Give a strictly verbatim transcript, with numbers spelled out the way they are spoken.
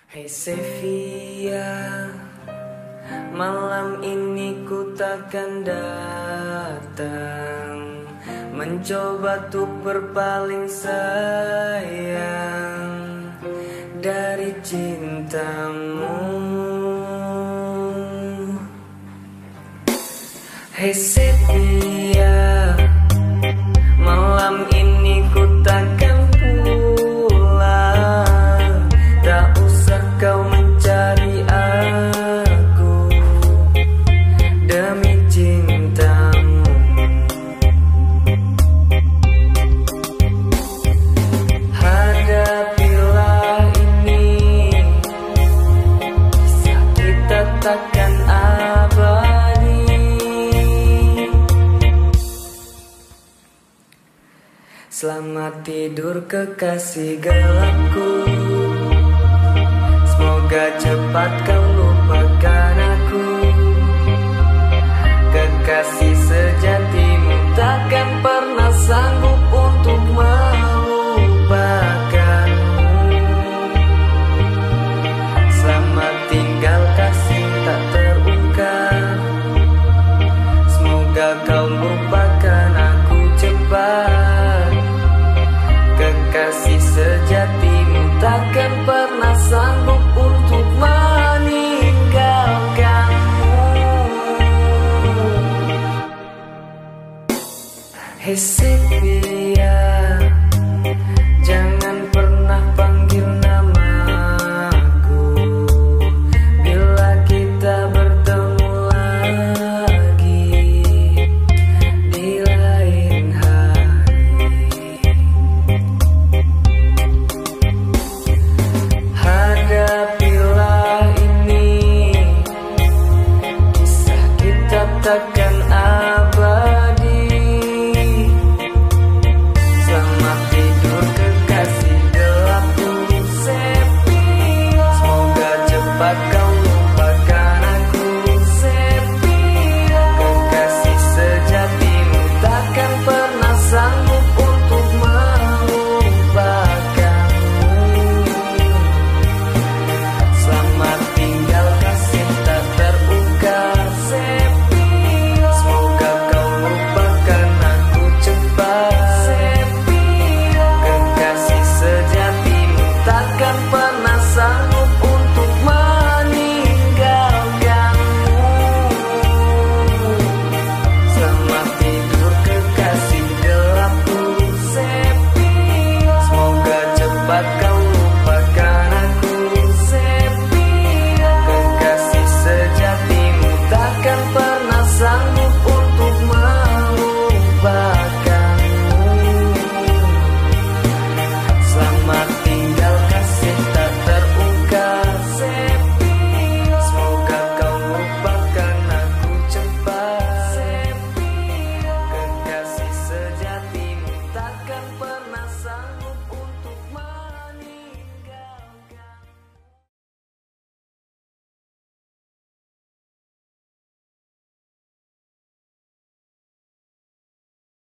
Hai Sevia, malam ini ku takkan datang mencoba tuh berpaling sayang dari cintamu. Hai Sevia, malam ini ku takkan pulang, tak usah kau mencari aku demi cintamu. Hadapilah ini, kisah kita takkan abadi. Selamat tidur kekasih gelapku, semoga cepat kau lupakan aku. Kekasih sejatimu takkan pernah sanggup untuk melupakanmu. Selamat tinggal kasih tak terungkap, semoga kau lupakan aku cepat. Kekasih sejatimu takkan pernah sanggup untuk meninggalkanmu. Hey,